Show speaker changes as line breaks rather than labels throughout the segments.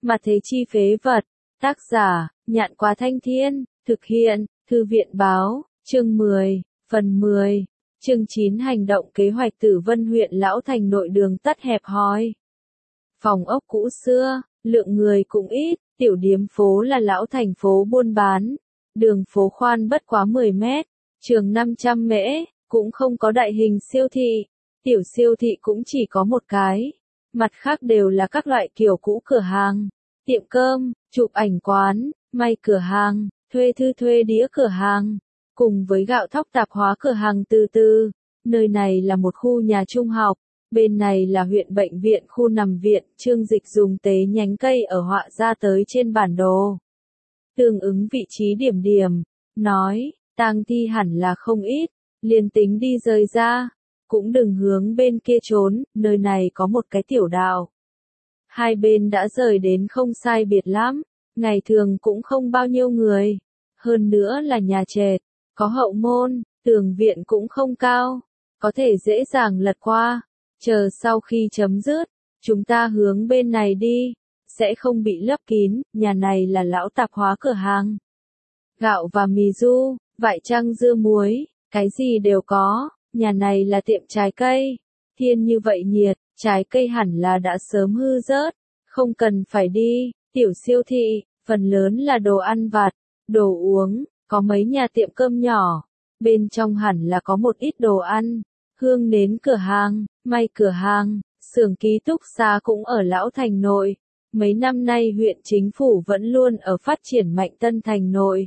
Mà thế chi phế vật. Tác giả, Nhạn Quá Thanh Thiên, thực hiện, Thư viện báo, chương 10, phần 10, chương 9 hành động kế hoạch Tử Vân huyện Lão Thành nội đường tắt hẹp hòi. Phòng ốc cũ xưa, lượng người cũng ít, tiểu điếm phố là Lão Thành phố buôn bán. Đường phố khoan bất quá 10 mét, trường 500 mễ, cũng không có đại hình siêu thị. Tiểu siêu thị cũng chỉ có một cái. Mặt khác đều là các loại kiểu cũ cửa hàng, tiệm cơm, chụp ảnh quán, may cửa hàng, thuê đĩa cửa hàng, cùng với gạo thóc tạp hóa cửa hàng từ từ. Nơi này là một khu nhà trung học, bên này là huyện bệnh viện khu nằm viện, Trương Dịch dùng tế nhánh cây ở họa ra tới trên bản đồ. Tương ứng vị trí điểm điểm, nói, tang thi hẳn là không ít, liền tính đi rời ra, cũng đừng hướng bên kia trốn, nơi này có một cái tiểu đạo. Hai bên đã rời đến không sai biệt lắm, ngày thường cũng không bao nhiêu người, hơn nữa là nhà trệt, có hậu môn, tường viện cũng không cao, có thể dễ dàng lật qua, chờ sau khi chấm dứt, chúng ta hướng bên này đi, sẽ không bị lấp kín, nhà này là lão tạp hóa cửa hàng. Gạo và mì du, vải trăng dưa muối, cái gì đều có, nhà này là tiệm trái cây, thiên như vậy nhiệt, trái cây hẳn là đã sớm hư rớt, không cần phải đi, tiểu siêu thị, phần lớn là đồ ăn vặt, đồ uống, có mấy nhà tiệm cơm nhỏ, bên trong hẳn là có một ít đồ ăn, hương nến cửa hàng, may cửa hàng, xưởng ký túc xá cũng ở Lão Thành nội. Mấy năm nay huyện chính phủ vẫn luôn ở phát triển mạnh Tân Thành nội.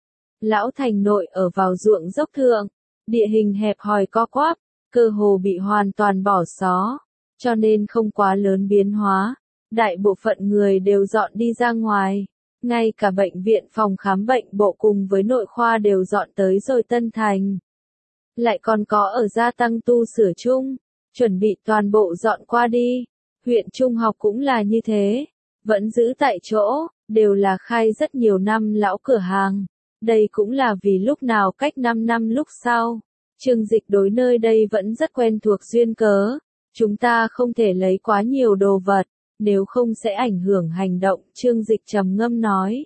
Lão Thành nội ở vào ruộng dốc thượng, địa hình hẹp hòi co quắp, cơ hồ bị hoàn toàn bỏ xó, cho nên không quá lớn biến hóa. Đại bộ phận người đều dọn đi ra ngoài, ngay cả bệnh viện phòng khám bệnh bộ cùng với nội khoa đều dọn tới rồi Tân Thành. Lại còn có ở gia tăng tu sửa chung, chuẩn bị toàn bộ dọn qua đi. Huyện trung học cũng là như thế, vẫn giữ tại chỗ, đều là khai rất nhiều năm lão cửa hàng. Đây cũng là vì lúc nào cách 5 năm lúc sau, Trương Dịch đối nơi đây vẫn rất quen thuộc duyên cớ. Chúng ta không thể lấy quá nhiều đồ vật, nếu không sẽ ảnh hưởng hành động, Trương Dịch trầm ngâm nói.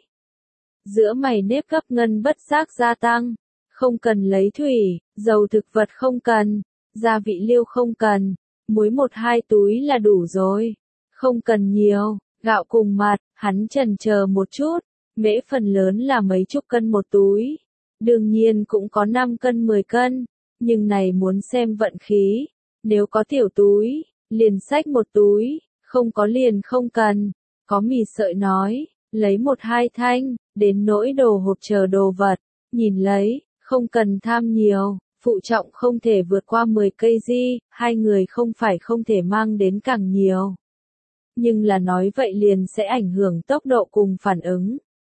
Giữa mày nếp gấp ngân bất giác gia tăng, không cần lấy thủy, dầu thực vật không cần, gia vị liêu không cần, muối 1-2 túi là đủ rồi, không cần nhiều, gạo cùng mặt, hắn chần chờ một chút, mễ phần lớn là mấy chục cân một túi, đương nhiên cũng có 5 cân 10 cân, nhưng này muốn xem vận khí, nếu có tiểu túi, liền xách một túi, không có liền không cần, có mì sợi nói, lấy 1-2 thanh, đến nỗi đồ hộp chờ đồ vật, nhìn lấy, không cần tham nhiều, phụ trọng không thể vượt qua 10 cây di, hai người không phải không thể mang đến càng nhiều. Nhưng là nói vậy liền sẽ ảnh hưởng tốc độ cùng phản ứng.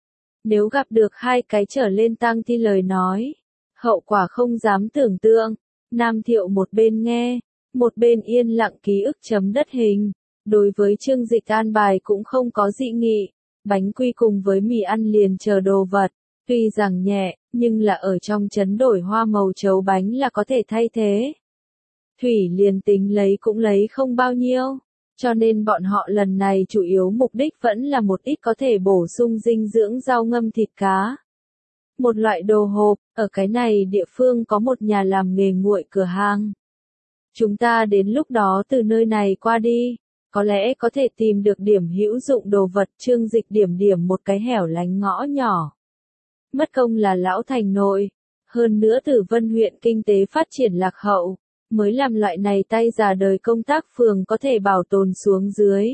Nếu gặp được 2 cái trở lên tang thi lời nói, hậu quả không dám tưởng tượng. Nam Thiệu một bên nghe, một bên yên lặng ký ức chấm đất hình. Đối với Trương Dịch an bài cũng không có dị nghị, bánh quy cùng với mì ăn liền chờ đồ vật, tuy rằng nhẹ, nhưng là ở trong trấn đổi hoa màu chấu bánh là có thể thay thế. Thủy liền tính lấy cũng lấy không bao nhiêu, cho nên bọn họ lần này chủ yếu mục đích vẫn là một ít có thể bổ sung dinh dưỡng rau ngâm thịt cá. Một loại đồ hộp, ở cái này địa phương có một nhà làm nghề nguội cửa hàng. Chúng ta đến lúc đó từ nơi này qua đi, có lẽ có thể tìm được điểm hữu dụng đồ vật. Trương Dịch điểm điểm một cái hẻo lánh ngõ nhỏ. Mất công là Lão Thành nội, hơn nữa Tử Vân huyện kinh tế phát triển lạc hậu, mới làm loại này tay già đời công tác phường có thể bảo tồn xuống dưới.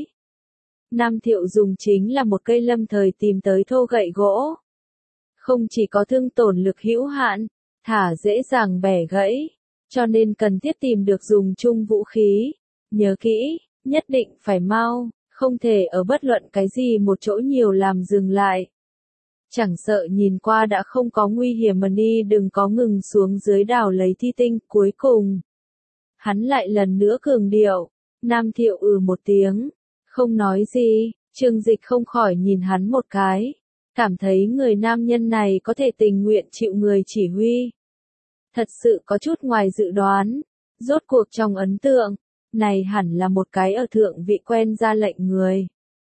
Nam Thiệu dùng chính là một cây lâm thời tìm tới thô gậy gỗ. Không chỉ có thương tổn lực hữu hạn, thả dễ dàng bẻ gãy, cho nên cần thiết tìm được dùng chung vũ khí. Nhớ kỹ, nhất định phải mau, không thể ở bất luận cái gì một chỗ nhiều làm dừng lại. Chẳng sợ nhìn qua đã không có nguy hiểm mà đi đừng có ngừng xuống dưới đào lấy thi tinh. Cuối cùng, hắn lại lần nữa cường điệu, Nam Thiệu một tiếng, không nói gì. Trương Dịch không khỏi nhìn hắn một cái, cảm thấy người nam nhân này có thể tình nguyện chịu người chỉ huy. Thật sự có chút ngoài dự đoán, rốt cuộc trong ấn tượng, này hẳn là một cái ở thượng vị quen ra lệnh người.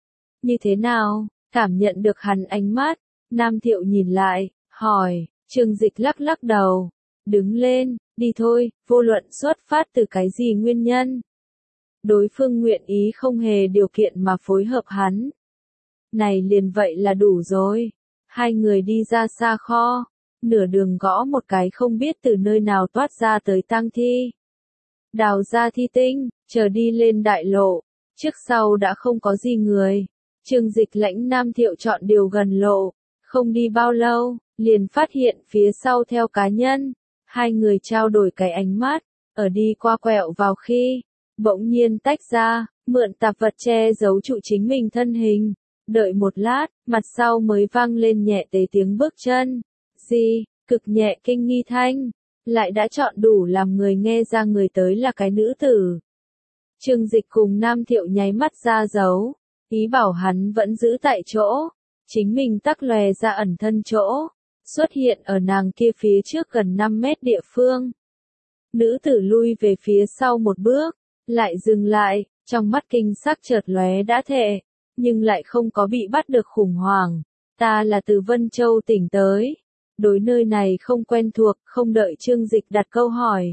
Như thế nào? Cảm nhận được hắn ánh mắt, Nam Thiệu nhìn lại, hỏi, Trương Dịch lắc lắc đầu, đứng lên, đi thôi, vô luận xuất phát từ cái gì nguyên nhân. Đối phương nguyện ý không hề điều kiện mà phối hợp hắn. Này liền vậy là đủ rồi. Hai người đi ra xa kho, nửa đường gõ một cái không biết từ nơi nào toát ra tới tang thi. Đào ra thi tinh, chờ đi lên đại lộ, trước sau đã không có gì người. Trương Dịch lãnh Nam Thiệu chọn điều gần lộ, không đi bao lâu, liền phát hiện phía sau theo cá nhân. Hai người trao đổi cái ánh mắt, ở đi qua quẹo vào khi, bỗng nhiên tách ra, mượn tạp vật che giấu trụ chính mình thân hình. Đợi một lát, mặt sau mới vang lên nhẹ tế tiếng bước chân. Gì, cực nhẹ kinh nghi thanh, lại đã chọn đủ làm người nghe ra người tới là cái nữ tử. Trương Dịch cùng Nam Thiệu nháy mắt ra dấu, ý bảo hắn vẫn giữ tại chỗ, chính mình tắc lòe ra ẩn thân chỗ, xuất hiện ở nàng kia phía trước gần 5 mét địa phương. Nữ tử lui về phía sau một bước, lại dừng lại, trong mắt kinh sắc chợt lóe đã thệ, nhưng lại không có bị bắt được khủng hoảng. Ta là từ Vân Châu tỉnh tới. Đối nơi này không quen thuộc, không đợi Trương Dịch đặt câu hỏi.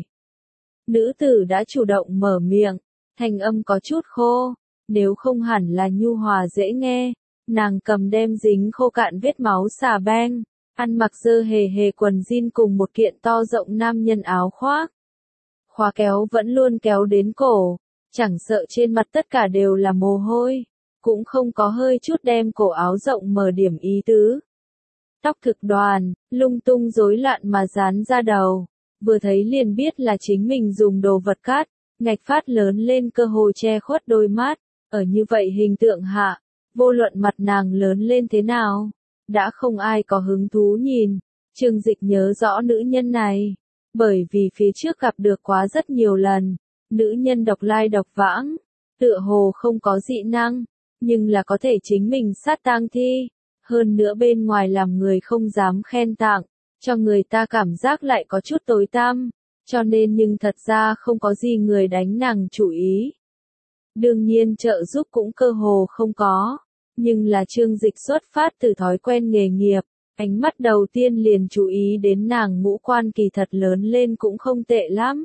Nữ tử đã chủ động mở miệng, thanh âm có chút khô, nếu không hẳn là nhu hòa dễ nghe. Nàng cầm đem dính khô cạn vết máu xà beng, ăn mặc dơ hề hề quần jean cùng một kiện to rộng nam nhân áo khoác. Khóa kéo vẫn luôn kéo đến cổ, chẳng sợ trên mặt tất cả đều là mồ hôi, cũng không có hơi chút đem cổ áo rộng mở điểm ý tứ. Tóc thực đoàn, lung tung rối loạn mà dán ra đầu, vừa thấy liền biết là chính mình dùng đồ vật cắt, ngạch phát lớn lên cơ hồ che khuất đôi mắt, ở như vậy hình tượng hạ, vô luận mặt nàng lớn lên thế nào, đã không ai có hứng thú nhìn. Trương Dịch nhớ rõ nữ nhân này, bởi vì phía trước gặp được quá rất nhiều lần, nữ nhân độc lai độc vãng, tựa hồ không có dị năng, nhưng là có thể chính mình sát tang thi. Hơn nữa bên ngoài làm người không dám khen tặng, cho người ta cảm giác lại có chút tối tăm, cho nên nhưng thật ra không có gì người đánh nàng chủ ý. Đương nhiên trợ giúp cũng cơ hồ không có, nhưng là Trương Dịch xuất phát từ thói quen nghề nghiệp, ánh mắt đầu tiên liền chú ý đến nàng ngũ quan kỳ thật lớn lên cũng không tệ lắm.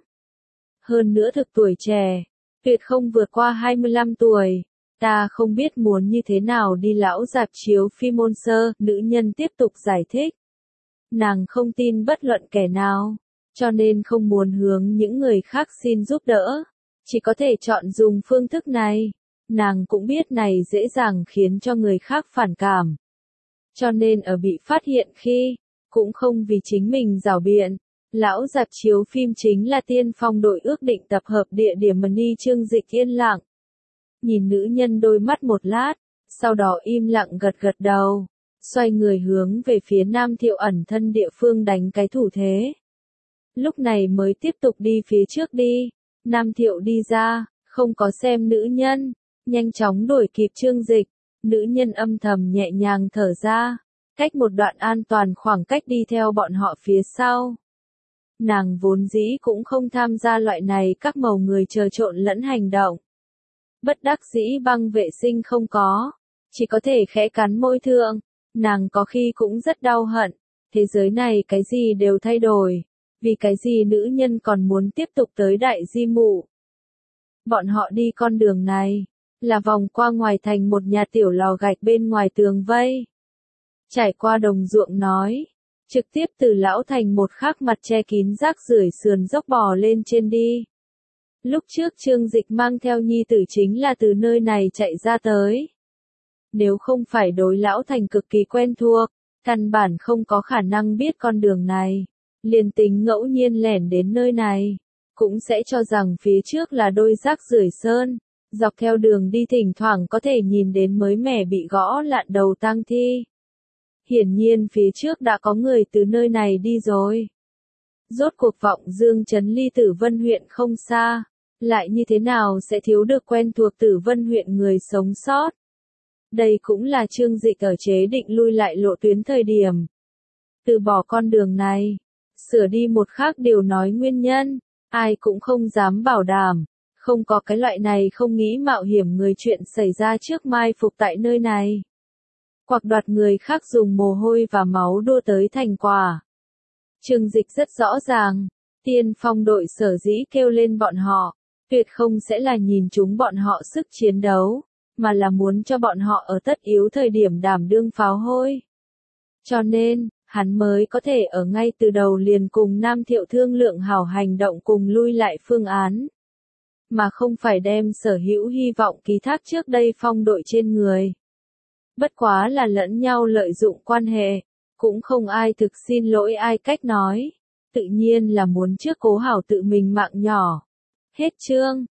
Hơn nữa thực tuổi trẻ, tuyệt không vượt qua 25 tuổi. Ta không biết muốn như thế nào đi lão rạp chiếu phim môn sơ, nữ nhân tiếp tục giải thích. Nàng không tin bất luận kẻ nào, cho nên không muốn hướng những người khác xin giúp đỡ, chỉ có thể chọn dùng phương thức này. Nàng cũng biết này dễ dàng khiến cho người khác phản cảm. Cho nên ở bị phát hiện khi, cũng không vì chính mình giảo biện, lão rạp chiếu phim chính là tiên phong đội ước định tập hợp địa điểm mà ni Trương Dịch yên lặng. Nhìn nữ nhân đôi mắt một lát, sau đó im lặng gật gật đầu, xoay người hướng về phía Nam Thiệu ẩn thân địa phương đánh cái thủ thế. Lúc này mới tiếp tục đi phía trước đi, Nam Thiệu đi ra, không có xem nữ nhân, nhanh chóng đuổi kịp Trương Dịch, nữ nhân âm thầm nhẹ nhàng thở ra, cách một đoạn an toàn khoảng cách đi theo bọn họ phía sau. Nàng vốn dĩ cũng không tham gia loại này các màu người chờ trộn lẫn hành động. Bất đắc dĩ băng vệ sinh không có, chỉ có thể khẽ cắn môi thượng, nàng có khi cũng rất đau hận, thế giới này cái gì đều thay đổi, vì cái gì nữ nhân còn muốn tiếp tục tới đại di mụ. Bọn họ đi con đường này, là vòng qua ngoài thành một nhà tiểu lò gạch bên ngoài tường vây. Trải qua đồng ruộng nói, trực tiếp từ lão thành một khắc mặt che kín rác rưởi sườn dốc bò lên trên đi. Lúc trước Trương Dịch mang theo nhi tử chính là từ nơi này chạy ra tới. Nếu không phải đối lão thành cực kỳ quen thuộc, căn bản không có khả năng biết con đường này, liền tính ngẫu nhiên lẻn đến nơi này, cũng sẽ cho rằng phía trước là đôi rác rưởi sơn, dọc theo đường đi thỉnh thoảng có thể nhìn đến mới mẻ bị gõ lạn đầu tang thi. Hiển nhiên phía trước đã có người từ nơi này đi rồi. Rốt cuộc Vọng Dương trấn ly Tử Vân huyện không xa, lại như thế nào sẽ thiếu được quen thuộc Tử Vân huyện người sống sót. Đây cũng là Trương Dịch ở chế định lui lại lộ tuyến thời điểm. Từ bỏ con đường này, sửa đi một khác điều nói nguyên nhân, ai cũng không dám bảo đảm, Không có cái loại này không nghĩ mạo hiểm người chuyện xảy ra trước mai phục tại nơi này. Hoặc đoạt người khác dùng mồ hôi và máu đua tới thành quả. Trương Dịch rất rõ ràng, tiên phong đội sở dĩ kêu lên bọn họ, tuyệt không sẽ là nhìn chúng bọn họ sức chiến đấu, mà là muốn cho bọn họ ở tất yếu thời điểm đảm đương pháo hôi. Cho nên, hắn mới có thể ở ngay từ đầu liền cùng Nam Thiệu thương lượng hảo hành động cùng lui lại phương án. Mà không phải đem sở hữu hy vọng ký thác trước đây phong đội trên người. Bất quá là lẫn nhau lợi dụng quan hệ, cũng không ai thực xin lỗi ai cách nói, tự nhiên là muốn trước cố hảo tự mình mạng nhỏ. Hết chương.